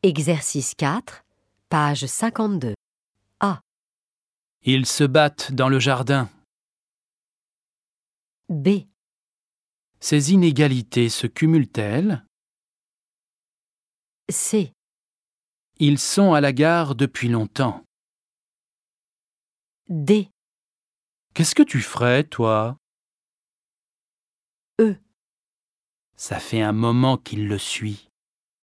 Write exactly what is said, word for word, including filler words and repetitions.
Exercice quatre, page cinquante-deux. A. Ils se battent dans le jardin. B. Ces inégalités se cumulent-elles? C. Ils sont à la gare depuis longtemps. D. Qu'est-ce que tu ferais, toi? E. Ça fait un moment qu'il le suit.